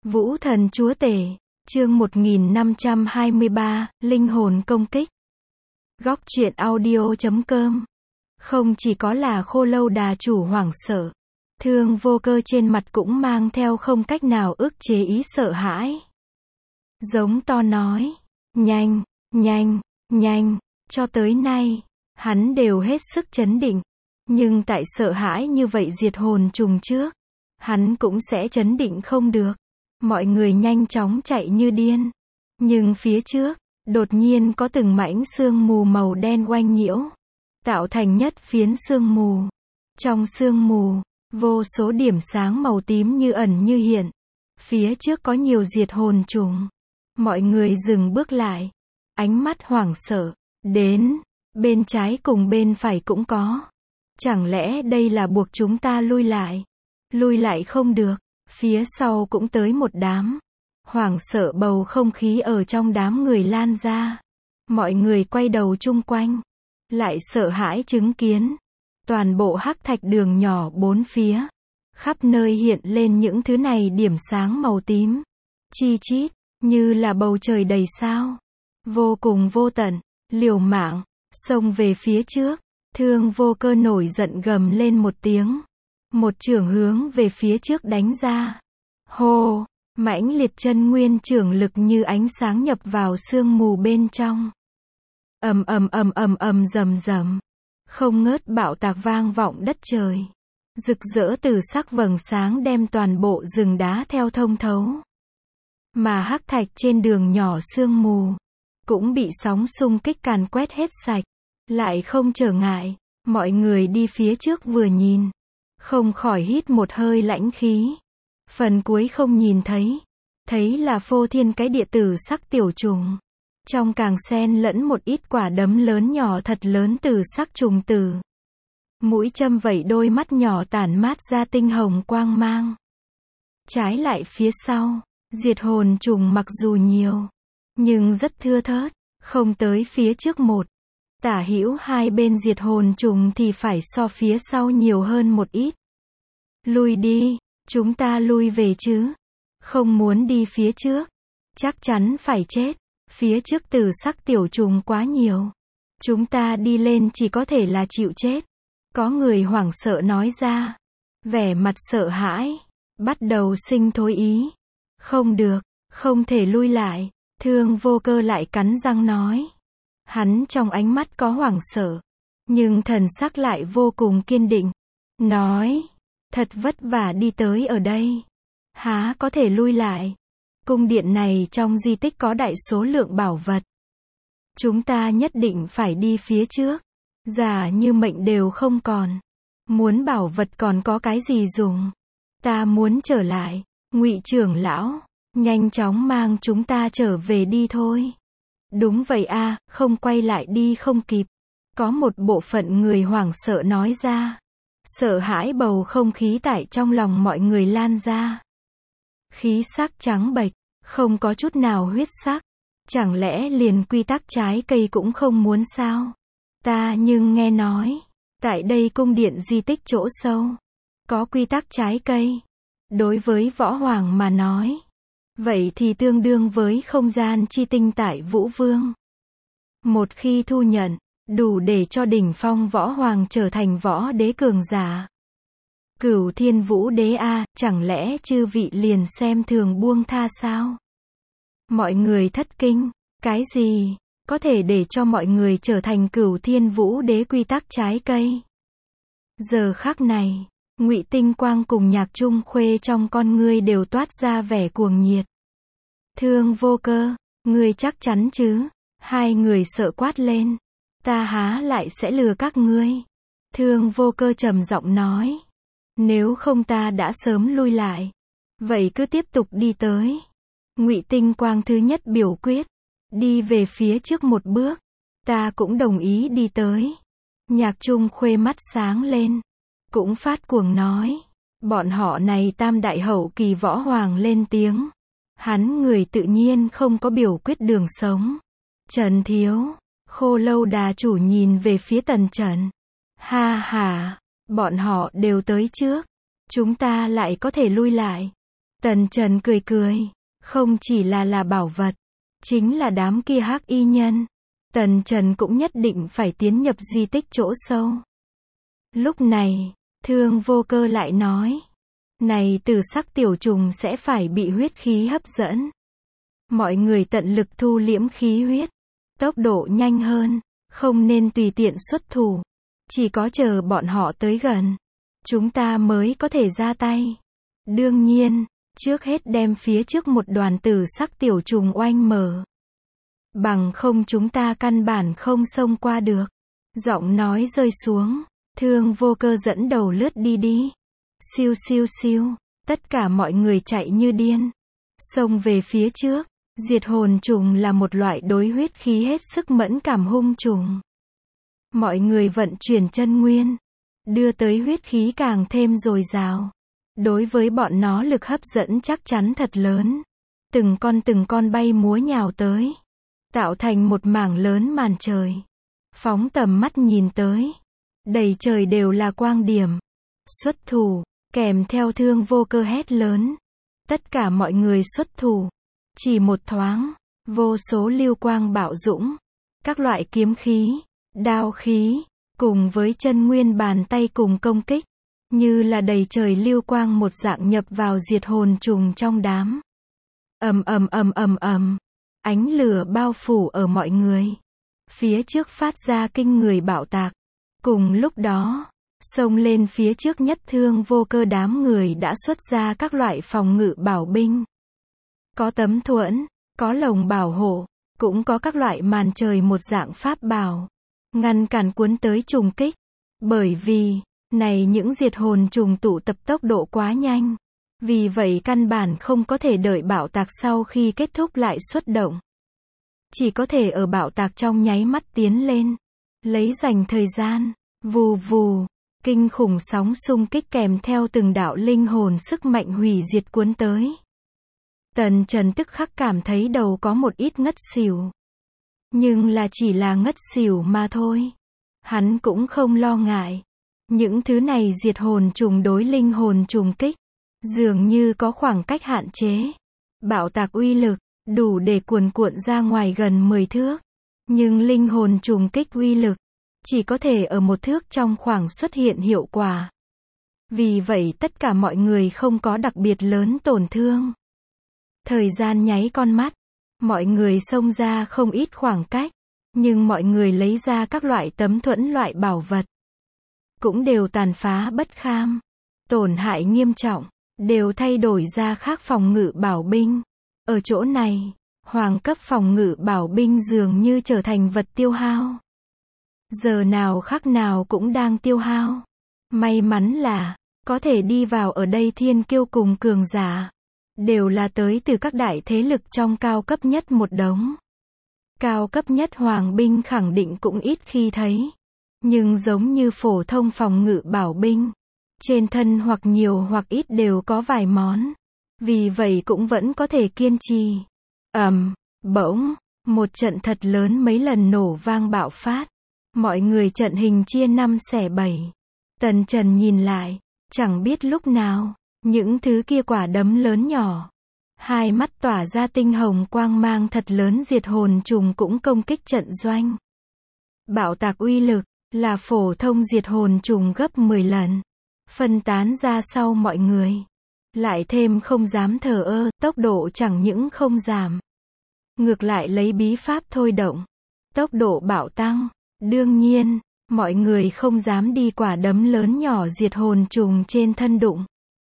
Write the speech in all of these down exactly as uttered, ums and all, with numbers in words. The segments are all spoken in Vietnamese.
Vũ thần chúa tể, chương một nghìn năm trăm hai mươi ba, linh hồn công kích. Góc truyện audio chấm com. Không chỉ có là Khô Lâu Đà chủ hoảng sợ, Thương Vô Cơ trên mặt cũng mang theo không cách nào ức chế ý sợ hãi. Giống to nói, nhanh, nhanh, nhanh, cho tới nay, hắn đều hết sức trấn định. Nhưng tại sợ hãi như vậy diệt hồn trùng trước, hắn cũng sẽ trấn định không được. Mọi người nhanh chóng chạy như điên. Nhưng phía trước, đột nhiên có từng mảnh sương mù màu đen oanh nhiễu, tạo thành nhất phiến sương mù. Trong sương mù, vô số điểm sáng màu tím như ẩn như hiện. Phía trước có nhiều diệt hồn trùng. Mọi người dừng bước lại, ánh mắt hoảng sợ. Đến, bên trái cùng bên phải cũng có. Chẳng lẽ đây là buộc chúng ta lui lại? Lui lại không được. Phía sau cũng tới một đám. Hoảng sợ bầu không khí ở trong đám người lan ra. Mọi người quay đầu chung quanh, lại sợ hãi chứng kiến toàn bộ hắc thạch đường nhỏ bốn phía, khắp nơi hiện lên những thứ này điểm sáng màu tím, chi chít, như là bầu trời đầy sao. Vô cùng vô tận, liều mạng, xông về phía trước. Thương Vô Cơ nổi giận gầm lên một tiếng. Một chưởng hướng về phía trước đánh ra. Hô, mãnh liệt chân nguyên chưởng lực như ánh sáng nhập vào sương mù bên trong. Ầm ầm ầm ầm ầm rầm rầm, không ngớt bạo tạc vang vọng đất trời. Rực rỡ từ sắc vầng sáng đem toàn bộ rừng đá theo thông thấu. Mà hắc thạch trên đường nhỏ sương mù cũng bị sóng xung kích càn quét hết sạch, lại không trở ngại. Mọi người đi phía trước vừa nhìn, không khỏi hít một hơi lãnh khí. Phần cuối không nhìn thấy, thấy là phô thiên cái địa tử sắc tiểu trùng. Trong càng xen lẫn một ít quả đấm lớn nhỏ thật lớn tử sắc trùng tử. Mũi châm vẩy đôi mắt nhỏ tản mát ra tinh hồng quang mang. Trái lại phía sau, diệt hồn trùng mặc dù nhiều, nhưng rất thưa thớt, không tới phía trước một. Tả hữu hai bên diệt hồn trùng thì phải so phía sau nhiều hơn một ít. Lui đi, chúng ta lui về chứ. Không muốn đi phía trước, chắc chắn phải chết. Phía trước tử sắc tiểu trùng quá nhiều. Chúng ta đi lên chỉ có thể là chịu chết. Có người hoảng sợ nói ra. Vẻ mặt sợ hãi, bắt đầu sinh thối ý. Không được, không thể lui lại. Thương Vô Cơ lại cắn răng nói. Hắn trong ánh mắt có hoảng sợ, nhưng thần sắc lại vô cùng kiên định. Nói, thật vất vả đi tới ở đây, há có thể lui lại. Cung điện này trong di tích có đại số lượng bảo vật. Chúng ta nhất định phải đi phía trước. Giả như mệnh đều không còn, muốn bảo vật còn có cái gì dùng. Ta muốn trở lại. Ngụy trưởng lão, nhanh chóng mang chúng ta trở về đi thôi. Đúng vậy a, không quay lại đi không kịp. Có một bộ phận người hoảng sợ nói ra. Sợ hãi bầu không khí tại trong lòng mọi người lan ra. Khí sắc trắng bệch, không có chút nào huyết sắc. Chẳng lẽ liền quy tắc trái cây cũng không muốn sao? Ta nhưng nghe nói, tại đây cung điện di tích chỗ sâu, có quy tắc trái cây. Đối với võ hoàng mà nói, vậy thì tương đương với không gian chi tinh tại Vũ Vương. Một khi thu nhận, đủ để cho đỉnh phong võ hoàng trở thành võ đế cường giả. Cửu Thiên Vũ Đế a, chẳng lẽ chư vị liền xem thường buông tha sao? Mọi người thất kinh, cái gì có thể để cho mọi người trở thành Cửu Thiên Vũ Đế quy tắc trái cây? Giờ khắc này, Ngụy Tinh Quang cùng Nhạc Trung Khuê trong con ngươi đều toát ra vẻ cuồng nhiệt. Thương Vô Cơ, ngươi chắc chắn chứ? Hai người sợ quát lên. Ta há lại sẽ lừa các ngươi? Thương Vô Cơ trầm giọng nói. Nếu không ta đã sớm lui lại. Vậy cứ tiếp tục đi tới. Ngụy Tinh Quang thứ nhất biểu quyết. Đi về phía trước một bước. Ta cũng đồng ý đi tới. Nhạc Trung Khuê mắt sáng lên, cũng phát cuồng nói. Bọn họ này tam đại hậu kỳ võ hoàng lên tiếng. Hắn người tự nhiên không có biểu quyết đường sống. Trần Thiếu, Khô Lâu Đà chủ nhìn về phía Tần Trần. Ha ha, bọn họ đều tới trước. Chúng ta lại có thể lui lại. Tần Trần cười cười. Không chỉ là là bảo vật, chính là đám kia hắc y nhân. Tần Trần cũng nhất định phải tiến nhập di tích chỗ sâu. Lúc này, Thương Vô Cơ lại nói. Này tử sắc tiểu trùng sẽ phải bị huyết khí hấp dẫn. Mọi người tận lực thu liễm khí huyết. Tốc độ nhanh hơn. Không nên tùy tiện xuất thủ. Chỉ có chờ bọn họ tới gần, chúng ta mới có thể ra tay. Đương nhiên, trước hết đem phía trước một đoàn tử sắc tiểu trùng oanh mở. Bằng không chúng ta căn bản không xông qua được. Giọng nói rơi xuống, Thương Vô Cơ dẫn đầu lướt đi đi. Siêu siêu siêu, tất cả mọi người chạy như điên. Xông về phía trước. Diệt hồn trùng là một loại đối huyết khí hết sức mẫn cảm hung trùng. Mọi người vận chuyển chân nguyên, đưa tới huyết khí càng thêm dồi dào. Đối với bọn nó lực hấp dẫn chắc chắn thật lớn. Từng con từng con bay múa nhào tới, tạo thành một mảng lớn màn trời. Phóng tầm mắt nhìn tới, đầy trời đều là quang điểm. Xuất thủ, kèm theo Thương Vô Cơ hét lớn. Tất cả mọi người xuất thủ. Chỉ một thoáng, vô số lưu quang bạo dũng, các loại kiếm khí, đao khí, cùng với chân nguyên bàn tay cùng công kích, như là đầy trời lưu quang một dạng nhập vào diệt hồn trùng trong đám. Ầm ầm ầm ầm ầm, ánh lửa bao phủ ở mọi người. Phía trước phát ra kinh người bạo tạc. Cùng lúc đó, xông lên phía trước nhất Thương Vô Cơ đám người đã xuất ra các loại phòng ngự bảo binh. Có tấm thuẫn, có lồng bảo hộ, cũng có các loại màn trời một dạng pháp bảo, ngăn cản cuốn tới trùng kích. Bởi vì, này những diệt hồn trùng tụ tập tốc độ quá nhanh. Vì vậy căn bản không có thể đợi bạo tạc sau khi kết thúc lại xuất động. Chỉ có thể ở bạo tạc trong nháy mắt tiến lên. Lấy dành thời gian, vù vù, kinh khủng sóng xung kích kèm theo từng đạo linh hồn sức mạnh hủy diệt cuốn tới. Tần Trần tức khắc cảm thấy đầu có một ít ngất xỉu. Nhưng là chỉ là ngất xỉu mà thôi. Hắn cũng không lo ngại. Những thứ này diệt hồn trùng đối linh hồn trùng kích, dường như có khoảng cách hạn chế. Bạo tạc uy lực, đủ để cuồn cuộn ra ngoài gần mười thước. Nhưng linh hồn trùng kích uy lực, chỉ có thể ở một thước trong khoảng xuất hiện hiệu quả. Vì vậy tất cả mọi người không có đặc biệt lớn tổn thương. Thời gian nháy con mắt, mọi người xông ra không ít khoảng cách, nhưng mọi người lấy ra các loại tấm thuẫn loại bảo vật. Cũng đều tàn phá bất kham, tổn hại nghiêm trọng, đều thay đổi ra khác phòng ngự bảo binh. Ở chỗ này, hoàng cấp phòng ngự bảo binh dường như trở thành vật tiêu hao. Giờ nào khắc nào cũng đang tiêu hao. May mắn là, có thể đi vào ở đây thiên kiêu cùng cường giả. Đều là tới từ các đại thế lực trong cao cấp nhất một đống. Cao cấp nhất hoàng binh khẳng định cũng ít khi thấy. Nhưng giống như phổ thông phòng ngự bảo binh, trên thân hoặc nhiều hoặc ít đều có vài món. Vì vậy cũng vẫn có thể kiên trì. Ầm, bỗng, một trận thật lớn mấy lần nổ vang bạo phát. Mọi người trận hình chia năm xẻ bảy. Tần Trần nhìn lại, chẳng biết lúc nào, những thứ kia quả đấm lớn nhỏ. Hai mắt tỏa ra tinh hồng quang mang thật lớn diệt hồn trùng cũng công kích trận doanh. Bạo tạc uy lực, là phổ thông diệt hồn trùng gấp mười lần. Phân tán ra sau mọi người. Lại thêm không dám thờ ơ, tốc độ chẳng những không giảm. Ngược lại lấy bí pháp thôi động. Tốc độ bạo tăng. Đương nhiên, mọi người không dám đi quả đấm lớn nhỏ diệt hồn trùng trên thân đụng.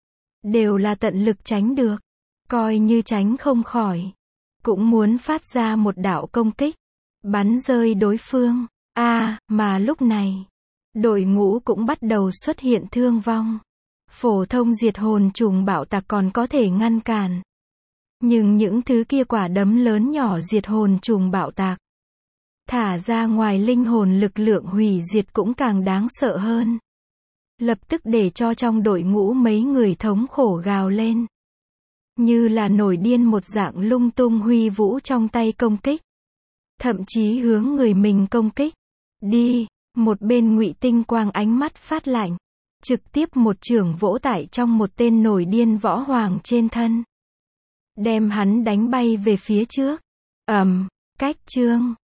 Đều là tận lực tránh được. Coi như tránh không khỏi. Cũng muốn phát ra một đạo công kích. Bắn rơi đối phương. A, à, mà lúc này, đội ngũ cũng bắt đầu xuất hiện thương vong. Phổ thông diệt hồn trùng bạo tạc còn có thể ngăn cản. Nhưng những thứ kia quả đấm lớn nhỏ diệt hồn trùng bạo tạc, thả ra ngoài linh hồn lực lượng hủy diệt cũng càng đáng sợ hơn. Lập tức để cho trong đội ngũ mấy người thống khổ gào lên. Như là nổi điên một dạng lung tung huy vũ trong tay công kích. Thậm chí hướng người mình công kích. Đi, một bên Ngụy Tinh Quang ánh mắt phát lạnh. Trực tiếp một chưởng vỗ tại trong một tên nổi điên võ hoàng trên thân. đem hắn đánh bay về phía trước. Ầm, cách chương